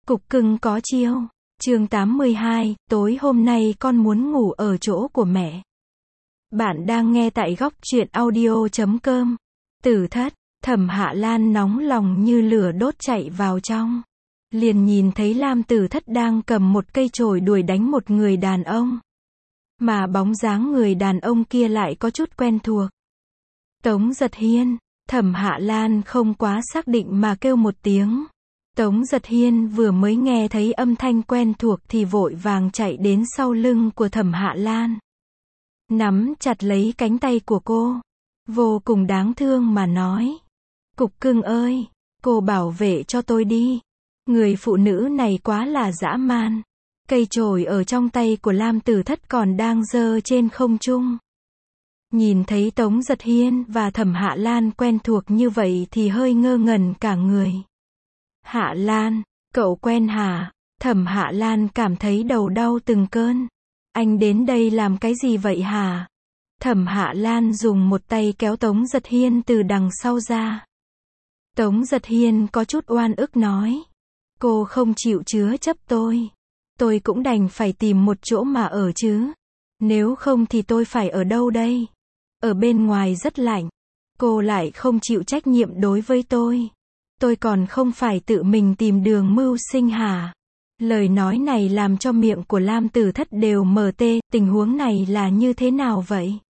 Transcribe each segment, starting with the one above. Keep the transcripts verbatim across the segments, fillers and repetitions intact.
Cục cưng có chiêu. Chương tám mươi hai, tối hôm nay con muốn ngủ ở chỗ của mẹ. Bạn đang nghe tại góc truyện audio chấm com. Tử thất, Thẩm Hạ Lan nóng lòng như lửa đốt chạy vào trong. Liền nhìn thấy Lam Tử Thất đang cầm một cây chổi đuổi đánh một người đàn ông. Mà bóng dáng người đàn ông kia lại có chút quen thuộc. Tống Giật Hiên. Thẩm Hạ Lan không quá xác định mà kêu một tiếng. Tống Giật Hiên vừa mới nghe thấy âm thanh quen thuộc thì vội vàng chạy đến sau lưng của Thẩm Hạ Lan. Nắm chặt lấy cánh tay của cô. Vô cùng đáng thương mà nói. Cục cưng ơi, cô bảo vệ cho tôi đi. Người phụ nữ này quá là dã man. Cây chổi ở trong tay của Lam Tử Thất còn đang giơ trên không trung. Nhìn thấy Tống Giật Hiên và Thẩm Hạ Lan quen thuộc như vậy thì hơi ngơ ngẩn cả người. Hạ Lan, cậu quen hả? Thẩm Hạ Lan cảm thấy đầu đau từng cơn. Anh đến đây làm cái gì vậy hả? Thẩm Hạ Lan dùng một tay kéo Tống Giật Hiên từ đằng sau ra. Tống Giật Hiên có chút oan ức nói. Cô không chịu chứa chấp tôi. Tôi cũng đành phải tìm một chỗ mà ở chứ. Nếu không thì tôi phải ở đâu đây? Ở bên ngoài rất lạnh. Cô lại không chịu trách nhiệm đối với tôi. Tôi còn không phải tự mình tìm đường mưu sinh hả? Lời nói này làm cho miệng của Lam Tử Thất đều mờ tê, tình huống này là như thế nào vậy?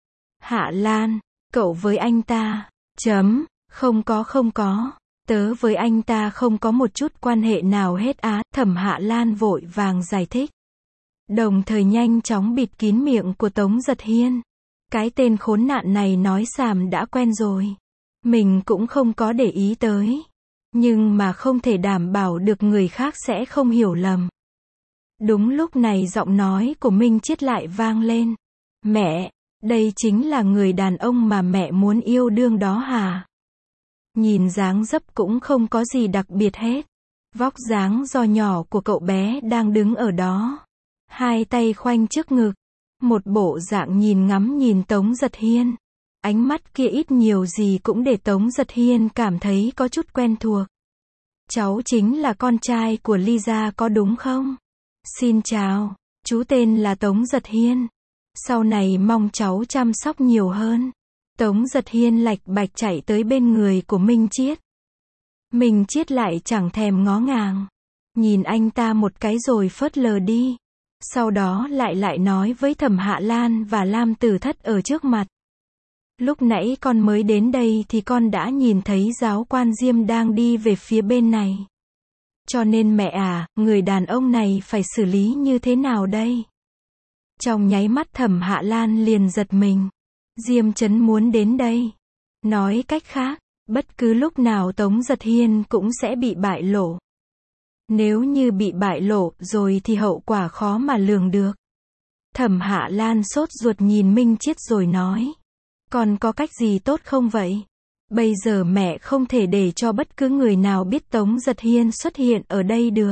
Hạ Lan, cậu với anh ta, chấm, không có không có, tớ với anh ta không có một chút quan hệ nào hết á, Thẩm Hạ Lan vội vàng giải thích. Đồng thời nhanh chóng bịt kín miệng của Tống Giật Hiên. Cái tên khốn nạn này nói xàm đã quen rồi. Mình cũng không có để ý tới. Nhưng mà không thể đảm bảo được người khác sẽ không hiểu lầm. Đúng lúc này giọng nói của Minh Chiết lại vang lên. Mẹ, đây chính là người đàn ông mà mẹ muốn yêu đương đó hả? Nhìn dáng dấp cũng không có gì đặc biệt hết. Vóc dáng do nhỏ của cậu bé đang đứng ở đó. Hai tay khoanh trước ngực. Một bộ dạng nhìn ngắm nhìn Tống Giật Hiên. Ánh mắt kia ít nhiều gì cũng để Tống Giật Hiên cảm thấy có chút quen thuộc. Cháu chính là con trai của Ly gia có đúng không? Xin chào, chú tên là Tống Giật Hiên. Sau này mong cháu chăm sóc nhiều hơn. Tống Giật Hiên lạch bạch chạy tới bên người của Minh Chiết. Minh Chiết lại chẳng thèm ngó ngàng. Nhìn anh ta một cái rồi phớt lờ đi. Sau đó lại lại nói với Thẩm Hạ Lan và Lam Tử Thất ở trước mặt. Lúc nãy con mới đến đây thì con đã nhìn thấy giáo quan Diêm đang đi về phía bên này. Cho nên mẹ à, người đàn ông này phải xử lý như thế nào đây? Trong nháy mắt Thẩm Hạ Lan liền giật mình. Diêm Chấn muốn đến đây. Nói cách khác, bất cứ lúc nào Tống Giật Hiên cũng sẽ bị bại lộ. Nếu như bị bại lộ rồi thì hậu quả khó mà lường được. Thẩm Hạ Lan sốt ruột nhìn Minh Chiết rồi nói. Còn có cách gì tốt không vậy? Bây giờ mẹ không thể để cho bất cứ người nào biết Tống Giật Hiên xuất hiện ở đây được.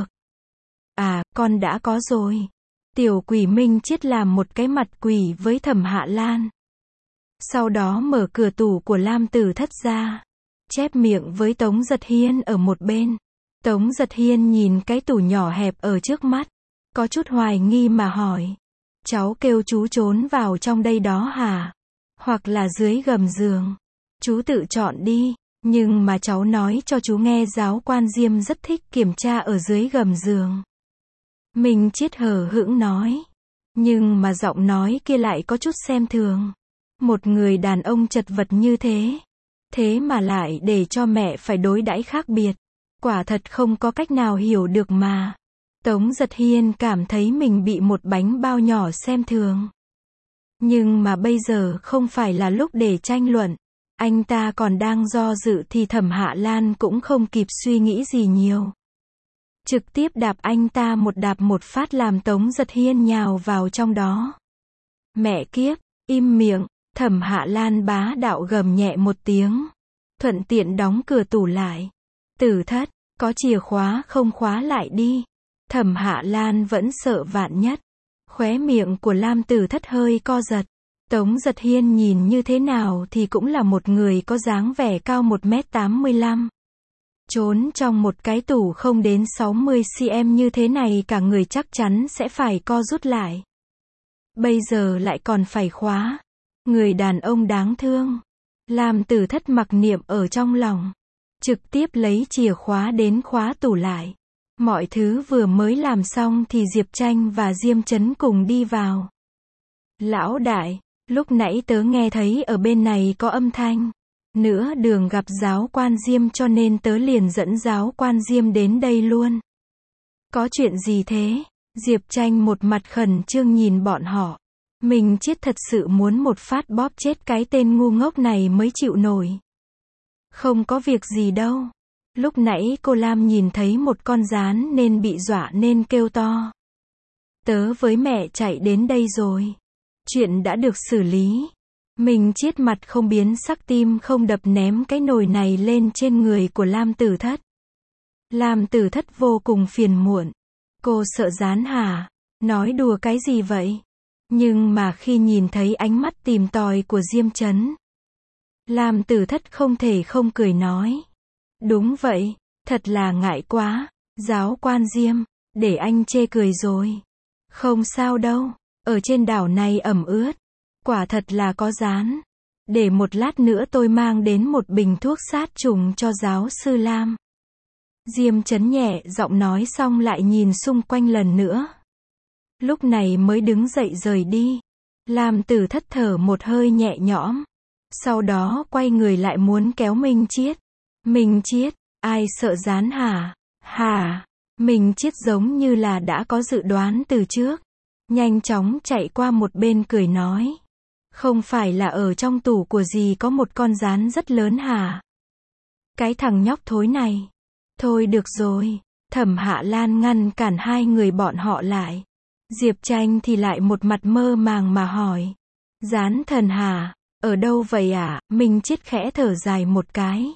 À, con đã có rồi. Tiểu quỷ Minh Chiết làm một cái mặt quỷ với Thẩm Hạ Lan. Sau đó mở cửa tủ của Lam Tử Thất ra. Chép miệng với Tống Giật Hiên ở một bên. Tống Giật Hiên nhìn cái tủ nhỏ hẹp ở trước mắt. Có chút hoài nghi mà hỏi. Cháu kêu chú trốn vào trong đây đó hả? Hoặc là dưới gầm giường. Chú tự chọn đi. Nhưng mà cháu nói cho chú nghe giáo quan Diêm rất thích kiểm tra ở dưới gầm giường. Minh Chiết hờ hững nói. Nhưng mà giọng nói kia lại có chút xem thường. Một người đàn ông chật vật như thế. Thế mà lại để cho mẹ phải đối đãi khác biệt. Quả thật không có cách nào hiểu được mà. Tống Giật Hiên cảm thấy mình bị một bánh bao nhỏ xem thường. Nhưng mà bây giờ không phải là lúc để tranh luận. Anh ta còn đang do dự thì Thẩm Hạ Lan cũng không kịp suy nghĩ gì nhiều. Trực tiếp đạp anh ta một đạp một phát làm Tống Giật Hiên nhào vào trong đó. Mẹ kiếp, im miệng, Thẩm Hạ Lan bá đạo gầm nhẹ một tiếng. Thuận tiện đóng cửa tủ lại. Tử Thất, có chìa khóa không khóa lại đi. Thẩm Hạ Lan vẫn sợ vạn nhất. Khóe miệng của Lam Tử Thất hơi co giật. Tống Giật Hiên nhìn như thế nào thì cũng là một người có dáng vẻ cao một mét tám mươi lăm. Trốn trong một cái tủ không đến sáu mươi xăng-ti-mét như thế này cả người chắc chắn sẽ phải co rút lại. Bây giờ lại còn phải khóa. Người đàn ông đáng thương. Lam Tử Thất mặc niệm ở trong lòng. Trực tiếp lấy chìa khóa đến khóa tủ lại. Mọi thứ vừa mới làm xong thì Diệp Tranh và Diêm Chấn cùng đi vào. Lão đại, lúc nãy tớ nghe thấy ở bên này có âm thanh. Nữa đường gặp giáo quan Diêm cho nên tớ liền dẫn giáo quan Diêm đến đây luôn. Có chuyện gì thế? Diệp Tranh một mặt khẩn trương nhìn bọn họ. Mình chết thật sự muốn một phát bóp chết cái tên ngu ngốc này mới chịu nổi. Không có việc gì đâu. Lúc nãy cô Lam nhìn thấy một con gián nên bị dọa nên kêu to. Tớ với mẹ chạy đến đây rồi. Chuyện đã được xử lý. Mình chết mặt không biến sắc tim không đập ném cái nồi này lên trên người của Lam Tử Thất. Lam Tử Thất vô cùng phiền muộn. Cô sợ gián hả? Nói đùa cái gì vậy? Nhưng mà khi nhìn thấy ánh mắt tìm tòi của Diêm Chấn, Lam Tử Thất không thể không cười nói. Đúng vậy, thật là ngại quá. Giáo quan Diêm, để anh chê cười rồi. Không sao đâu, ở trên đảo này ẩm ướt. Quả thật là có gián. Để một lát nữa tôi mang đến một bình thuốc sát trùng cho giáo sư Lam. Diêm Chấn nhẹ giọng nói xong lại nhìn xung quanh lần nữa. Lúc này mới đứng dậy rời đi. Lam Tử Thất thở một hơi nhẹ nhõm. Sau đó quay người lại muốn kéo Minh Chiết. Minh Chiết, ai sợ gián hả? Hả? Minh Chiết giống như là đã có dự đoán từ trước. Nhanh chóng chạy qua một bên cười nói. Không phải là ở trong tủ của dì có một con gián rất lớn hả? Cái thằng nhóc thối này. Thôi được rồi. Thẩm Hạ Lan ngăn cản hai người bọn họ lại. Diệp Tranh thì lại một mặt mơ màng mà hỏi. Gián thần hả? Ở đâu vậy ạ? À? Minh Chiết khẽ thở dài một cái.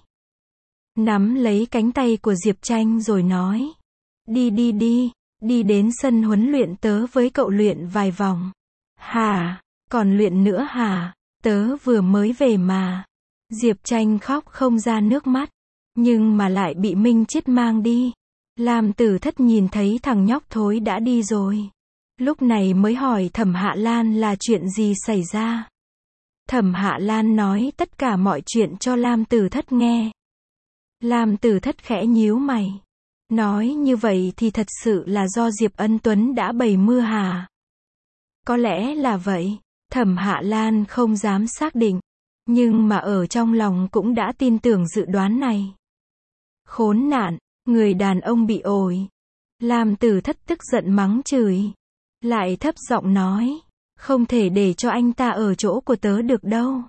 Nắm lấy cánh tay của Diệp Tranh rồi nói. Đi đi đi, đi đến sân huấn luyện tớ với cậu luyện vài vòng. Hả? Còn luyện nữa hả? Tớ vừa mới về mà. Diệp Tranh khóc không ra nước mắt. Nhưng mà lại bị Minh Chiết mang đi. Lam Tử Thất nhìn thấy thằng nhóc thối đã đi rồi. Lúc này mới hỏi Thẩm Hạ Lan là chuyện gì xảy ra. Thẩm Hạ Lan nói tất cả mọi chuyện cho Lam Tử Thất nghe. Lam Tử Thất khẽ nhíu mày. Nói như vậy thì thật sự là do Diệp Ân Tuấn đã bày mưu hả? Có lẽ là vậy. Thẩm Hạ Lan không dám xác định. Nhưng mà ở trong lòng cũng đã tin tưởng dự đoán này. Khốn nạn, người đàn ông bị ổi. Lam Tử Thất tức giận mắng chửi. Lại thấp giọng nói. Không thể để cho anh ta ở chỗ của tớ được đâu.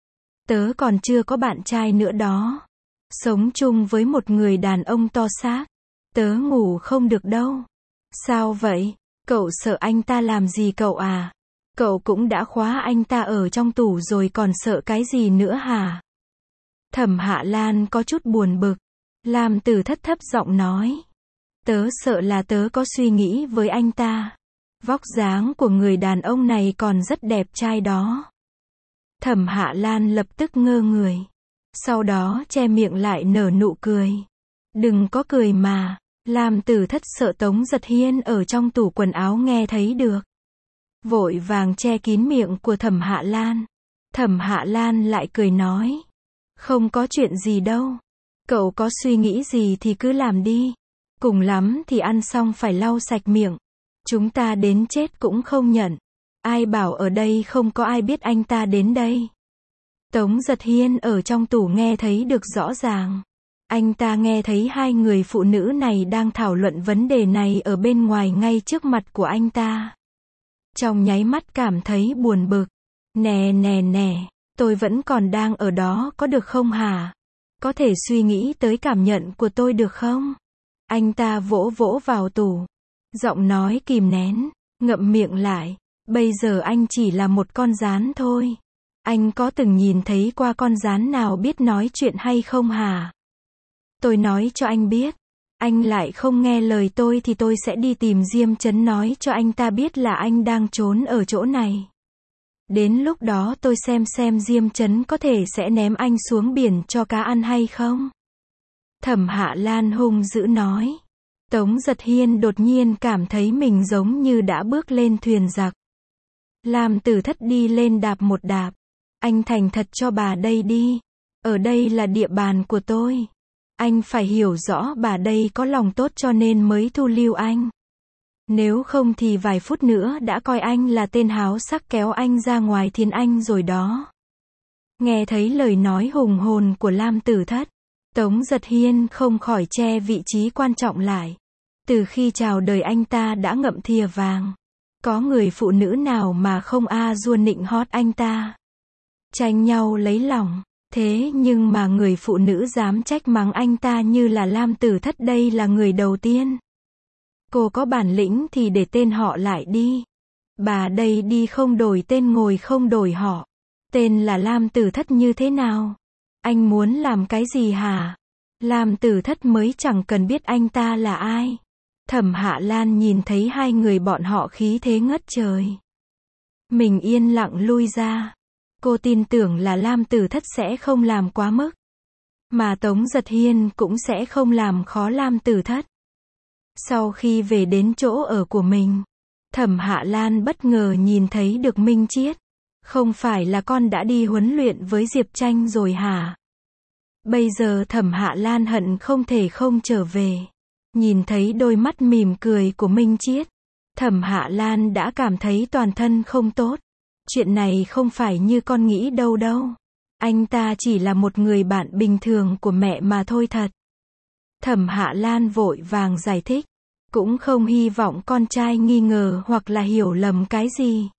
Tớ còn chưa có bạn trai nữa đó. Sống chung với một người đàn ông to xác. Tớ ngủ không được đâu. Sao vậy? Cậu sợ anh ta làm gì cậu à? Cậu cũng đã khóa anh ta ở trong tủ rồi còn sợ cái gì nữa hả? Thẩm Hạ Lan có chút buồn bực. Lam Tử Thất thấp giọng nói. Tớ sợ là tớ có suy nghĩ với anh ta. Vóc dáng của người đàn ông này còn rất đẹp trai đó. Thẩm Hạ Lan lập tức ngơ người. Sau đó che miệng lại nở nụ cười. Đừng có cười mà. Lam Tử Thất sợ Tống Giật Hiên ở trong tủ quần áo nghe thấy được. Vội vàng che kín miệng của Thẩm Hạ Lan. Thẩm Hạ Lan lại cười nói. Không có chuyện gì đâu. Cậu có suy nghĩ gì thì cứ làm đi. Cùng lắm thì ăn xong phải lau sạch miệng. Chúng ta đến chết cũng không nhận. Ai bảo ở đây không có ai biết anh ta đến đây. Tống Giật Hiên ở trong tủ nghe thấy được rõ ràng. Anh ta nghe thấy hai người phụ nữ này đang thảo luận vấn đề này ở bên ngoài ngay trước mặt của anh ta. Trong nháy mắt cảm thấy buồn bực. Nè nè nè, tôi vẫn còn đang ở đó có được không hả? Có thể suy nghĩ tới cảm nhận của tôi được không? Anh ta vỗ vỗ vào tủ. Giọng nói kìm nén, ngậm miệng lại. Bây giờ anh chỉ là một con gián thôi. Anh có từng nhìn thấy qua con gián nào biết nói chuyện hay không hả? Tôi nói cho anh biết. Anh lại không nghe lời tôi thì tôi sẽ đi tìm Diêm Chấn nói cho anh ta biết là anh đang trốn ở chỗ này. Đến lúc đó tôi xem xem Diêm Chấn có thể sẽ ném anh xuống biển cho cá ăn hay không. Thẩm Hạ Lan hung dữ nói. Tống Giật Hiên đột nhiên cảm thấy mình giống như đã bước lên thuyền giặc. Lam Tử Thất đi lên đạp một đạp. Anh thành thật cho bà đây đi. Ở đây là địa bàn của tôi. Anh phải hiểu rõ bà đây có lòng tốt cho nên mới thu lưu anh. Nếu không thì vài phút nữa đã coi anh là tên háo sắc kéo anh ra ngoài thiên anh rồi đó. Nghe thấy lời nói hùng hồn của Lam Tử Thất, Tống Giật Hiên không khỏi che vị trí quan trọng lại. Từ khi chào đời anh ta đã ngậm thìa vàng. Có người phụ nữ nào mà không a dua nịnh hót anh ta. Tranh nhau lấy lòng. Thế nhưng mà người phụ nữ dám trách mắng anh ta như là Lam Tử Thất đây là người đầu tiên. Cô có bản lĩnh thì để tên họ lại đi. Bà đây đi không đổi tên ngồi không đổi họ. Tên là Lam Tử Thất như thế nào? Anh muốn làm cái gì hả? Lam Tử Thất mới chẳng cần biết anh ta là ai. Thẩm Hạ Lan nhìn thấy hai người bọn họ khí thế ngất trời. Mình yên lặng lui ra. Cô tin tưởng là Lam Tử Thất sẽ không làm quá mức. Mà Tống Giật Hiên cũng sẽ không làm khó Lam Tử Thất. Sau khi về đến chỗ ở của mình, Thẩm Hạ Lan bất ngờ nhìn thấy được Minh Chiết. Không phải là con đã đi huấn luyện với Diệp Tranh rồi hả? Bây giờ Thẩm Hạ Lan hận không thể không trở về. Nhìn thấy đôi mắt mỉm cười của Minh Chiết, Thẩm Hạ Lan đã cảm thấy toàn thân không tốt. Chuyện này không phải như con nghĩ đâu đâu. Anh ta chỉ là một người bạn bình thường của mẹ mà thôi thật. Thẩm Hạ Lan vội vàng giải thích. Cũng không hy vọng con trai nghi ngờ hoặc là hiểu lầm cái gì.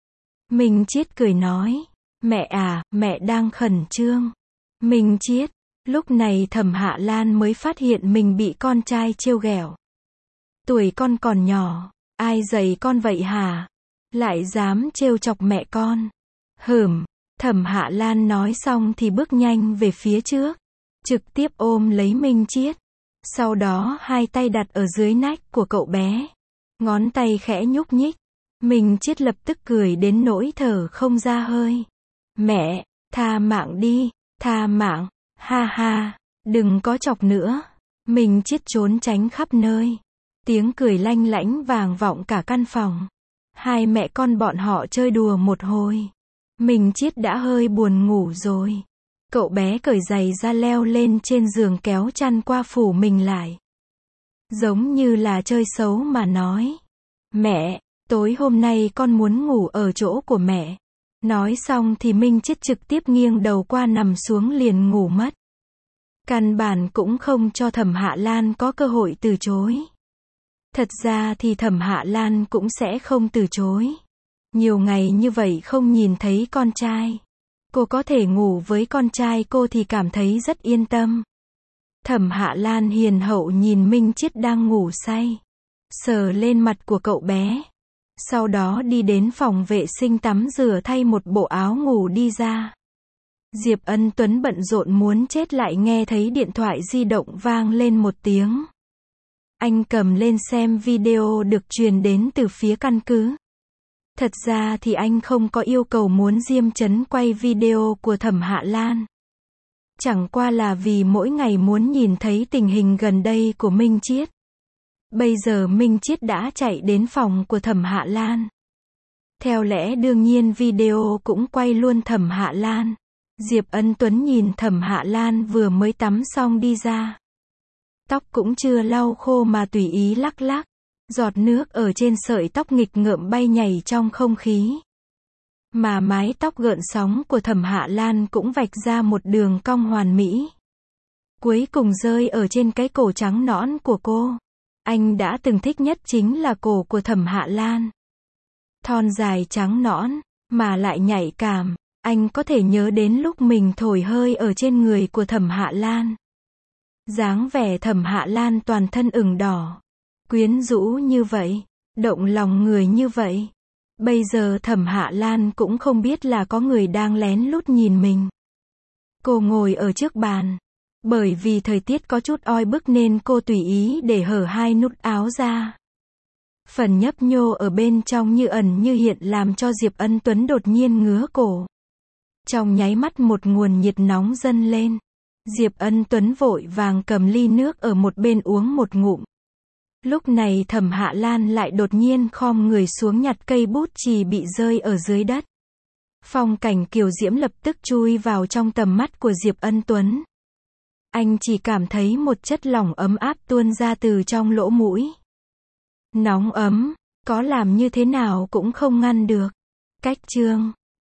Minh Chiết cười nói. Mẹ à, mẹ đang khẩn trương. Minh Chiết. Lúc này Thẩm Hạ Lan mới phát hiện mình bị con trai trêu ghẹo. Tuổi con còn nhỏ. Ai dạy con vậy hả? Lại dám trêu chọc mẹ con. Hửm. Thẩm Hạ Lan nói xong thì bước nhanh về phía trước. Trực tiếp ôm lấy Minh Chiết. Sau đó hai tay đặt ở dưới nách của cậu bé. Ngón tay khẽ nhúc nhích. Minh Chiết lập tức cười đến nỗi thở không ra hơi. Mẹ, tha mạng đi, tha mạng, ha ha, đừng có chọc nữa. Minh Chiết trốn tránh khắp nơi. Tiếng cười lanh lảnh vang vọng cả căn phòng. Hai mẹ con bọn họ chơi đùa một hồi. Minh Chiết đã hơi buồn ngủ rồi. Cậu bé cởi giày ra leo lên trên giường kéo chăn qua phủ mình lại. Giống như là chơi xấu mà nói. Mẹ, tối hôm nay con muốn ngủ ở chỗ của mẹ. Nói xong thì Minh Chiết trực tiếp nghiêng đầu qua nằm xuống liền ngủ mất. Căn bản cũng không cho Thẩm Hạ Lan có cơ hội từ chối. Thật ra thì Thẩm Hạ Lan cũng sẽ không từ chối. Nhiều ngày như vậy không nhìn thấy con trai. Cô có thể ngủ với con trai cô thì cảm thấy rất yên tâm. Thẩm Hạ Lan hiền hậu nhìn Minh Chiết đang ngủ say. Sờ lên mặt của cậu bé. Sau đó đi đến phòng vệ sinh tắm rửa thay một bộ áo ngủ đi ra. Diệp Ân Tuấn bận rộn muốn chết lại nghe thấy điện thoại di động vang lên một tiếng. Anh cầm lên xem video được truyền đến từ phía căn cứ. Thật ra thì anh không có yêu cầu muốn Diêm Chấn quay video của Thẩm Hạ Lan. Chẳng qua là vì mỗi ngày muốn nhìn thấy tình hình gần đây của Minh Chiết. Bây giờ Minh Chiết đã chạy đến phòng của Thẩm Hạ Lan. Theo lẽ đương nhiên video cũng quay luôn Thẩm Hạ Lan. Diệp Ân Tuấn nhìn Thẩm Hạ Lan vừa mới tắm xong đi ra. Tóc cũng chưa lau khô mà tùy ý lắc lắc. Giọt nước ở trên sợi tóc nghịch ngợm bay nhảy trong không khí. Mà mái tóc gợn sóng của Thẩm Hạ Lan cũng vạch ra một đường cong hoàn mỹ. Cuối cùng rơi ở trên cái cổ trắng nõn của cô. Anh đã từng thích nhất chính là cổ của Thẩm Hạ Lan. Thon dài trắng nõn, mà lại nhạy cảm. Anh có thể nhớ đến lúc mình thổi hơi ở trên người của Thẩm Hạ Lan. Dáng vẻ Thẩm Hạ Lan toàn thân ửng đỏ. Quyến rũ như vậy, động lòng người như vậy. Bây giờ Thẩm Hạ Lan cũng không biết là có người đang lén lút nhìn mình. Cô ngồi ở trước bàn. Bởi vì thời tiết có chút oi bức nên cô tùy ý để hở hai nút áo ra. Phần nhấp nhô ở bên trong như ẩn như hiện làm cho Diệp Ân Tuấn đột nhiên ngứa cổ. Trong nháy mắt một nguồn nhiệt nóng dâng lên. Diệp Ân Tuấn vội vàng cầm ly nước ở một bên uống một ngụm. Lúc này Thẩm Hạ Lan lại đột nhiên khom người xuống nhặt cây bút chì bị rơi ở dưới đất. Phong cảnh kiều diễm lập tức chui vào trong tầm mắt của Diệp Ân Tuấn. Anh chỉ cảm thấy một chất lỏng ấm áp tuôn ra từ trong lỗ mũi. Nóng ấm, có làm như thế nào cũng không ngăn được. Cách chương